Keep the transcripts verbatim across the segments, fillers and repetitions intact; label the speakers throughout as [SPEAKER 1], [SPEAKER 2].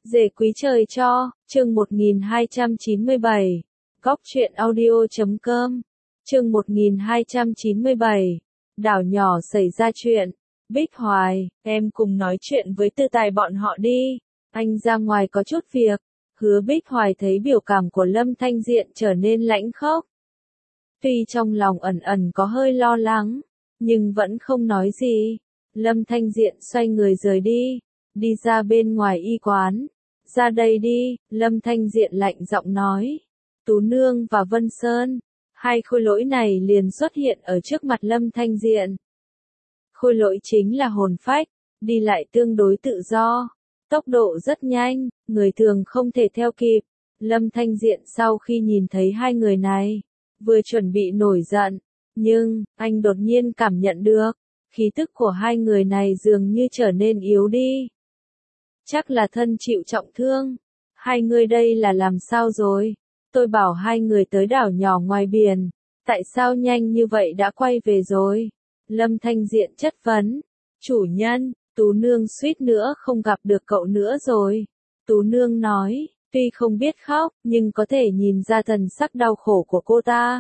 [SPEAKER 1] Dề quý trời cho, chương một nghìn hai trăm chín mươi bảy, góc truyện audio chấm com, chương một nghìn hai trăm chín mươi bảy, đảo nhỏ xảy ra chuyện. Bích Hoài, em cùng nói chuyện với Tư Tài bọn họ đi, anh ra ngoài có chút việc. Hứa Bích Hoài thấy biểu cảm của Lâm Thanh Diện trở nên lãnh khốc. Tuy trong lòng ẩn ẩn có hơi lo lắng, nhưng vẫn không nói gì. Lâm Thanh Diện xoay người rời đi, đi ra bên ngoài y quán. Ra đây đi, Lâm Thanh Diện lạnh giọng nói. Tú Nương và Vân Sơn, hai khôi lỗi này liền xuất hiện ở trước mặt Lâm Thanh Diện. Khôi lỗi chính là hồn phách, đi lại tương đối tự do, tốc độ rất nhanh, người thường không thể theo kịp. Lâm Thanh Diện sau khi nhìn thấy hai người này, vừa chuẩn bị nổi giận, nhưng, anh đột nhiên cảm nhận được, khí tức của hai người này dường như trở nên yếu đi. Chắc là thân chịu trọng thương. Hai người đây là làm sao rồi? Tôi bảo hai người tới đảo nhỏ ngoài biển, tại sao nhanh như vậy đã quay về rồi? Lâm Thanh Diện chất vấn. Chủ nhân, Tú Nương suýt nữa không gặp được cậu nữa rồi. Tú Nương nói, tuy không biết khóc, nhưng có thể nhìn ra thần sắc đau khổ của cô ta.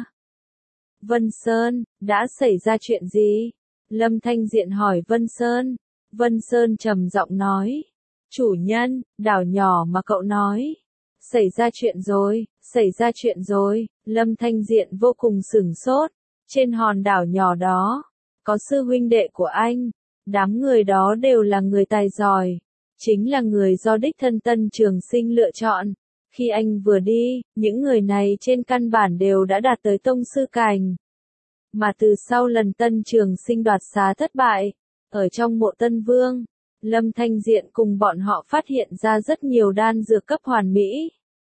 [SPEAKER 1] Vân Sơn, đã xảy ra chuyện gì? Lâm Thanh Diện hỏi Vân Sơn. Vân Sơn trầm giọng nói. Chủ nhân, đảo nhỏ mà cậu nói. Xảy ra chuyện rồi, xảy ra chuyện rồi. Lâm Thanh Diện vô cùng sửng sốt. Trên hòn đảo nhỏ đó, có sư huynh đệ của anh. Đám người đó đều là người tài giỏi. Chính là người do đích thân Tân Trường Sinh lựa chọn. Khi anh vừa đi, những người này trên căn bản đều đã đạt tới tông sư cảnh. Mà từ sau lần Tân Trường Sinh đoạt xá thất bại, ở trong mộ Tân Vương, Lâm Thanh Diện cùng bọn họ phát hiện ra rất nhiều đan dược cấp hoàn mỹ.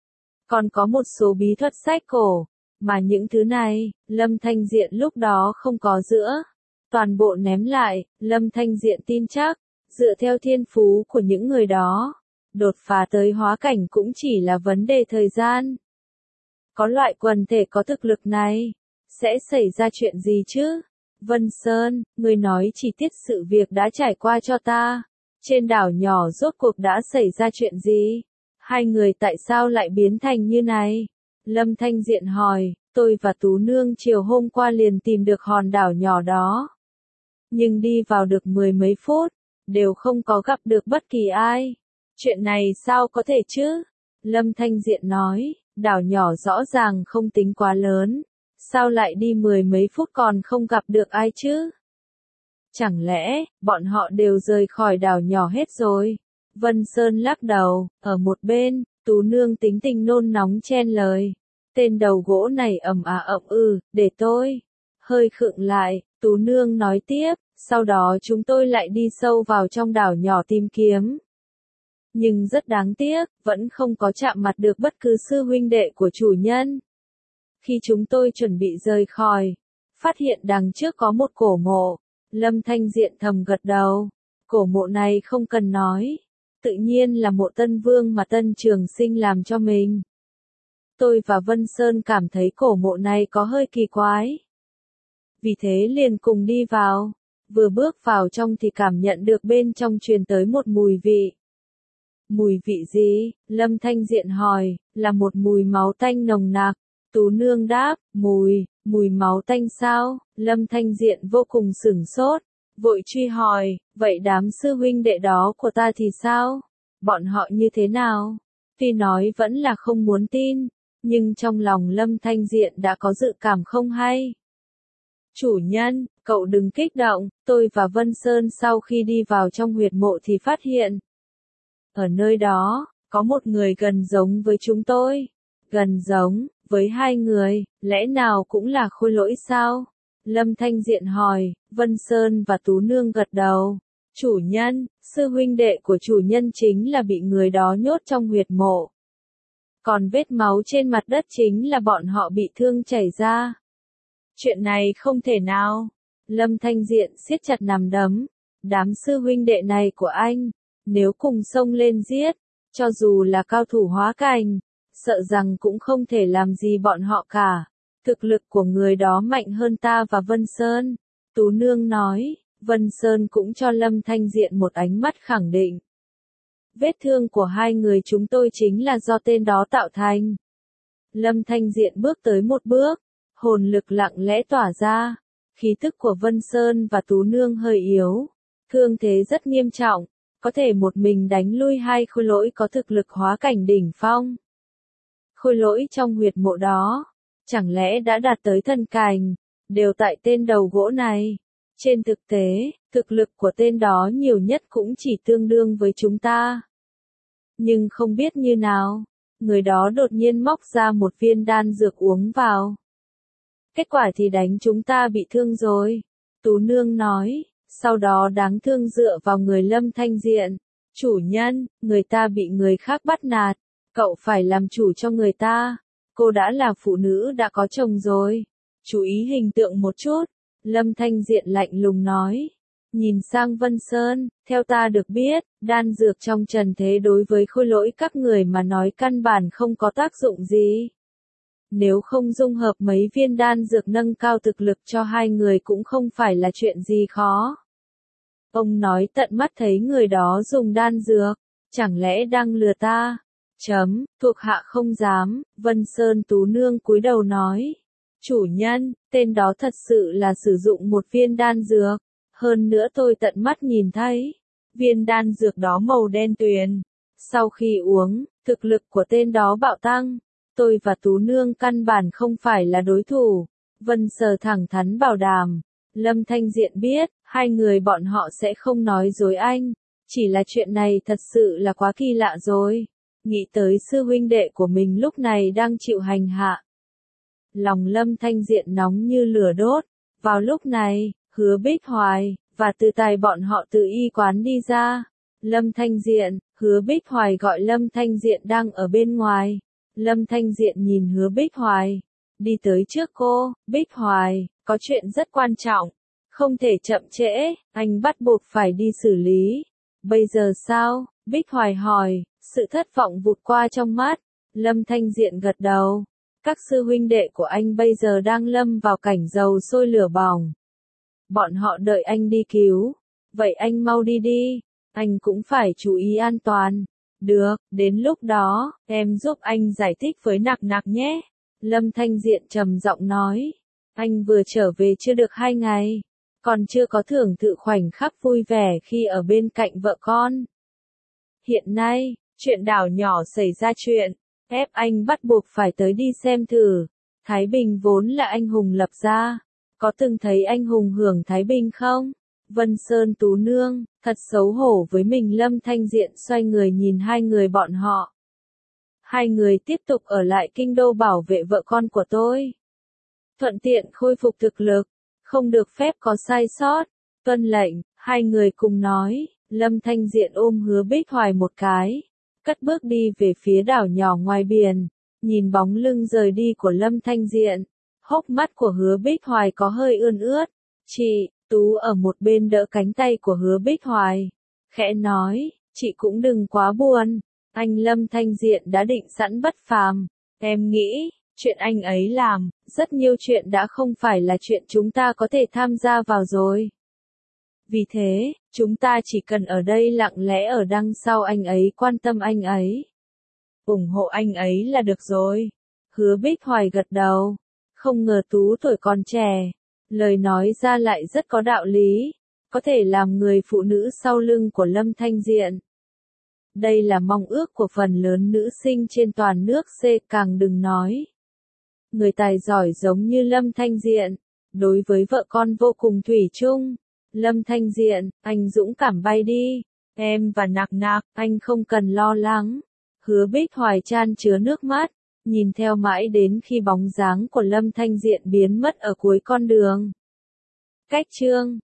[SPEAKER 1] Còn có một số bí thuật sách cổ, mà những thứ này, Lâm Thanh Diện lúc đó không có giữa. Toàn bộ ném lại, Lâm Thanh Diện tin chắc, dựa theo thiên phú của những người đó, đột phá tới hóa cảnh cũng chỉ là vấn đề thời gian. Có loại quần thể có thực lực này, sẽ xảy ra chuyện gì chứ? Vân Sơn, người nói chi tiết sự việc đã trải qua cho ta. Trên đảo nhỏ rốt cuộc đã xảy ra chuyện gì? Hai người tại sao lại biến thành như này? Lâm Thanh Diện hỏi, tôi và Tú Nương chiều hôm qua liền tìm được hòn đảo nhỏ đó. Nhưng đi vào được mười mấy phút, đều không có gặp được bất kỳ ai. Chuyện này sao có thể chứ? Lâm Thanh Diện nói, đảo nhỏ rõ ràng không tính quá lớn. Sao lại đi mười mấy phút còn không gặp được ai chứ? Chẳng lẽ, bọn họ đều rời khỏi đảo nhỏ hết rồi? Vân Sơn lắc đầu, ở một bên, Tú Nương tính tình nôn nóng chen lời. Tên đầu gỗ này ầm à ậm ừ, để tôi. Hơi khựng lại, Tú Nương nói tiếp, sau đó chúng tôi lại đi sâu vào trong đảo nhỏ tìm kiếm. Nhưng rất đáng tiếc, vẫn không có chạm mặt được bất cứ sư huynh đệ của chủ nhân. Khi chúng tôi chuẩn bị rời khỏi, phát hiện đằng trước có một cổ mộ. Lâm Thanh Diện thầm gật đầu. Cổ mộ này không cần nói. Tự nhiên là mộ Tân Vương mà Tân Trường Sinh làm cho mình. Tôi và Vân Sơn cảm thấy cổ mộ này có hơi kỳ quái. Vì thế liền cùng đi vào. Vừa bước vào trong thì cảm nhận được bên trong truyền tới một mùi vị. Mùi vị gì? Lâm Thanh Diện hỏi, là một mùi máu tanh nồng nặc. Tú Nương đáp, mùi, mùi máu tanh sao? Lâm Thanh Diện vô cùng sửng sốt, vội truy hỏi, vậy đám sư huynh đệ đó của ta thì sao? Bọn họ như thế nào? Tuy nói vẫn là không muốn tin, nhưng trong lòng Lâm Thanh Diện đã có dự cảm không hay. Chủ nhân, cậu đừng kích động, tôi và Vân Sơn sau khi đi vào trong huyệt mộ thì phát hiện. Ở nơi đó, có một người gần giống với chúng tôi. Gần giống, với hai người, lẽ nào cũng là khôi lỗi sao? Lâm Thanh Diện hỏi, Vân Sơn và Tú Nương gật đầu. Chủ nhân, sư huynh đệ của chủ nhân chính là bị người đó nhốt trong huyệt mộ. Còn vết máu trên mặt đất chính là bọn họ bị thương chảy ra. Chuyện này không thể nào. Lâm Thanh Diện siết chặt nắm đấm. Đám sư huynh đệ này của anh, nếu cùng xông lên giết, cho dù là cao thủ hóa cảnh, sợ rằng cũng không thể làm gì bọn họ cả. Thực lực của người đó mạnh hơn ta và Vân Sơn. Tú Nương nói, Vân Sơn cũng cho Lâm Thanh Diện một ánh mắt khẳng định. Vết thương của hai người chúng tôi chính là do tên đó tạo thành. Lâm Thanh Diện bước tới một bước, hồn lực lặng lẽ tỏa ra, khí tức của Vân Sơn và Tú Nương hơi yếu, thương thế rất nghiêm trọng, có thể một mình đánh lui hai khôi lỗi có thực lực hóa cảnh đỉnh phong. Khôi lỗi trong huyệt mộ đó, chẳng lẽ đã đạt tới thần cảnh, đều tại tên đầu gỗ này. Trên thực tế, thực lực của tên đó nhiều nhất cũng chỉ tương đương với chúng ta. Nhưng không biết như nào, người đó đột nhiên móc ra một viên đan dược uống vào. Kết quả thì đánh chúng ta bị thương rồi. Tú Nương nói, sau đó đáng thương dựa vào người Lâm Thanh Diện. Chủ nhân, người ta bị người khác bắt nạt, cậu phải làm chủ cho người ta. Cô đã là phụ nữ đã có chồng rồi. Chú ý hình tượng một chút. Lâm Thanh Diện lạnh lùng nói. Nhìn sang Vân Sơn, theo ta được biết, đan dược trong trần thế đối với khôi lỗi các người mà nói căn bản không có tác dụng gì. Nếu không dung hợp mấy viên đan dược nâng cao thực lực cho hai người cũng không phải là chuyện gì khó. Ông nói tận mắt thấy người đó dùng đan dược, chẳng lẽ đang lừa ta? Chấm, thuộc hạ không dám, Vân Sơn Tú Nương cúi đầu nói. Chủ nhân, tên đó thật sự là sử dụng một viên đan dược. Hơn nữa tôi tận mắt nhìn thấy, viên đan dược đó màu đen tuyền. Sau khi uống, thực lực của tên đó bạo tăng. Tôi và Tú Nương căn bản không phải là đối thủ. Vân Sờ thẳng thắn bảo đảm. Lâm Thanh Diện biết, hai người bọn họ sẽ không nói dối anh. Chỉ là chuyện này thật sự là quá kỳ lạ rồi. Nghĩ tới sư huynh đệ của mình lúc này đang chịu hành hạ. Lòng Lâm Thanh Diện nóng như lửa đốt. Vào lúc này, Hứa Bích Hoài, và Từ Tài bọn họ từ y quán đi ra. Lâm Thanh Diện, Hứa Bích Hoài gọi Lâm Thanh Diện đang ở bên ngoài. Lâm Thanh Diện nhìn Hứa Bích Hoài. Đi tới trước cô, Bích Hoài, có chuyện rất quan trọng. Không thể chậm trễ, anh bắt buộc phải đi xử lý. Bây giờ sao? Bích Hoài hỏi, sự thất vọng vụt qua trong mắt. Lâm Thanh Diện gật đầu. Các sư huynh đệ của anh bây giờ đang lâm vào cảnh dầu sôi lửa bỏng. Bọn họ đợi anh đi cứu. Vậy anh mau đi đi. Anh cũng phải chú ý an toàn. Được, đến lúc đó, em giúp anh giải thích với Nặc Nặc nhé. Lâm Thanh Diện trầm giọng nói. Anh vừa trở về chưa được hai ngày. Còn chưa có thưởng thụ khoảnh khắc vui vẻ khi ở bên cạnh vợ con. Hiện nay, chuyện đảo nhỏ xảy ra chuyện. Ép anh bắt buộc phải tới đi xem thử. Thái Bình vốn là anh hùng lập ra. Có từng thấy anh hùng hưởng Thái Bình không? Vân Sơn Tú Nương, thật xấu hổ với mình. Lâm Thanh Diện xoay người nhìn hai người bọn họ. Hai người tiếp tục ở lại kinh đô bảo vệ vợ con của tôi. Thuận tiện khôi phục thực lực, không được phép có sai sót. Tuân lệnh, hai người cùng nói. Lâm Thanh Diện ôm Hứa Bích Hoài một cái, cất bước đi về phía đảo nhỏ ngoài biển. Nhìn bóng lưng rời đi của Lâm Thanh Diện, hốc mắt của Hứa Bích Hoài có hơi ươn ướt. Chị, Tú ở một bên đỡ cánh tay của Hứa Bích Hoài, khẽ nói, chị cũng đừng quá buồn. Anh Lâm Thanh Diện đã định sẵn bất phàm. Em nghĩ, chuyện anh ấy làm, rất nhiều chuyện đã không phải là chuyện chúng ta có thể tham gia vào rồi. Vì thế, chúng ta chỉ cần ở đây lặng lẽ ở đằng sau anh ấy, quan tâm anh ấy, ủng hộ anh ấy là được rồi. Hứa Bích Hoài gật đầu. Không ngờ Tú tuổi còn trẻ, lời nói ra lại rất có đạo lý, có thể làm người phụ nữ sau lưng của Lâm Thanh Diện. Đây là mong ước của phần lớn nữ sinh trên toàn nước C, càng đừng nói. Người tài giỏi giống như Lâm Thanh Diện, đối với vợ con vô cùng thủy chung. Lâm Thanh Diện, anh dũng cảm bay đi. Em và Nặc Nặc, anh không cần lo lắng. Hứa Bích Hoài chan chứa nước mắt, nhìn theo mãi đến khi bóng dáng của Lâm Thanh Diện biến mất ở cuối con đường. Cách chương